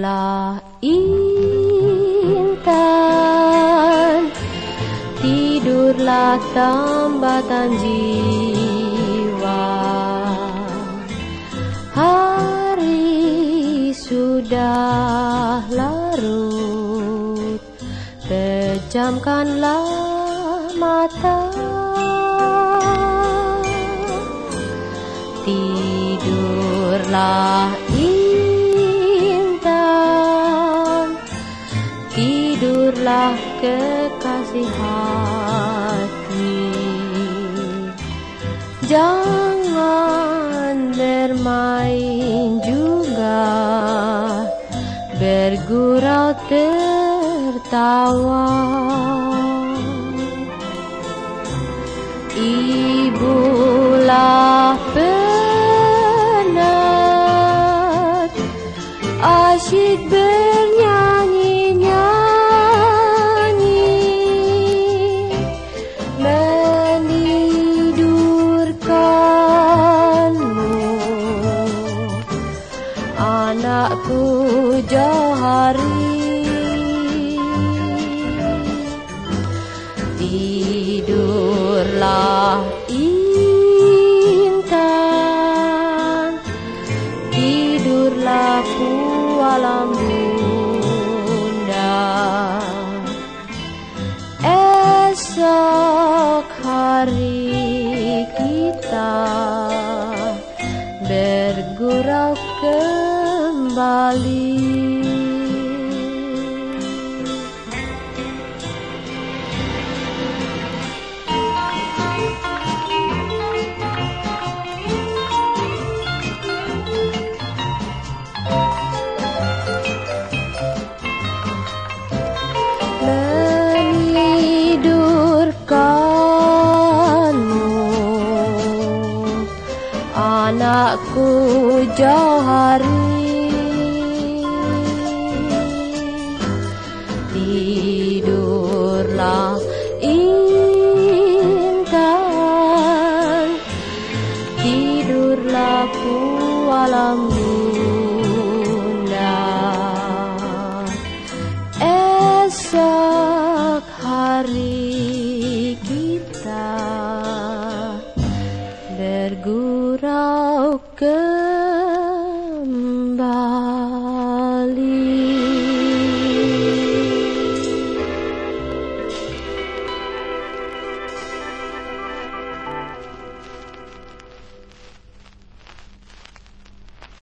Tidurlah intan, tidurlah tambatan jiwa. Hari sudah larut, pejamkanlah mata. Tidurlah intan, tidurlah kekasih hati. Jangan bermain juga, bergurau tertawa. Ibulah penat, asyik bernyanyi-nyanyi, menidurkanmu, anakku Johari. Tidurlah intan, tidurlah pualam bunda. Esok hari kita bergurau kembali. Anakku Johari, tidurlah intan, tidurlah pualam bunda. Esok hari kita bergurau ke